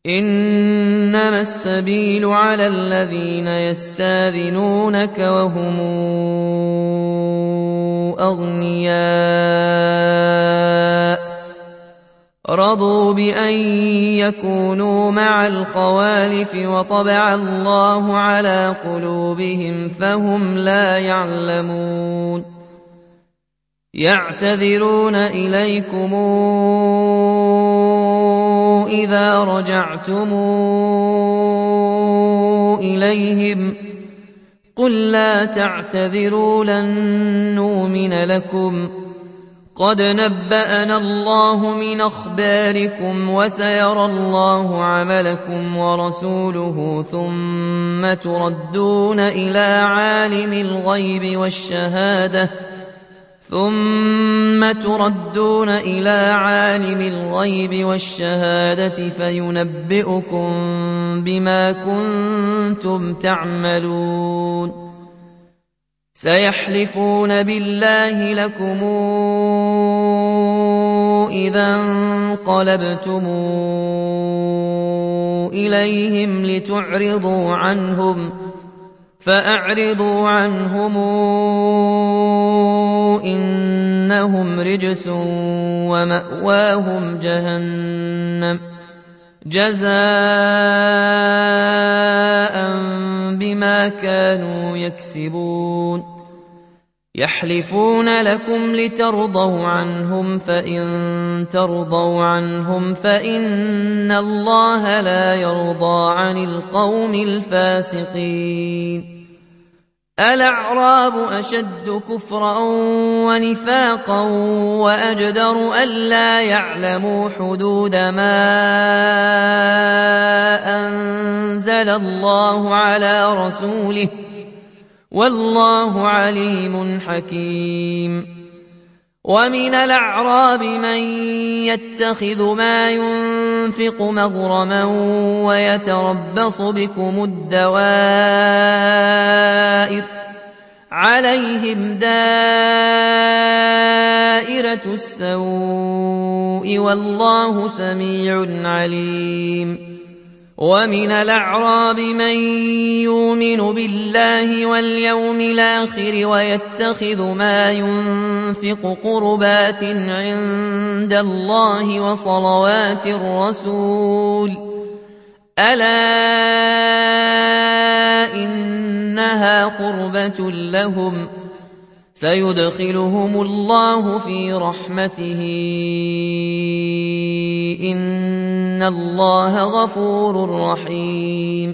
إنما السبيل على الذين يستاذنونك وهم أغنياء رضوا بأن يكونوا مع الخوالف وطبع الله على قلوبهم فهم لا يعلمون يعتذرون إليكم إذا رجعتم إليهم قل لا تعتذروا لن نؤمن لكم قد نبأنا الله من أخباركم وسيرى الله عملكم ورسوله ثم تردون إلى عالم الغيب والشهادة فينبئكم بما كنتم تعملون سيحلفون بالله لكم إذا انقلبتم إليهم لتعرضوا عنهم فأعرضوا عنهم إنهم رجس ومأواهم جهنم جزاء بما كانوا يكسبون يحلفون لكم لترضوا عنهم فإن ترضوا عنهم فإن الله لا يرضى عن القوم الفاسقين الأعراب أشد كفرا ونفاقا وأجدر ألا يعلموا حدود ما أنزل الله على رسوله والله عليم حكيم ومن الأعراب من يتخذ ما ينفق مغرما ويتربص بكم الدوائر عليهم دائرة السوء والله سميع عليم ومن الأعراب من يؤمن بالله واليوم الآخر ويتخذ ما ينفق قربات عند الله وصلوات الرسول ألا إنها قربة لهم سيدخلهم الله في رحمته إن الله غفور رحيم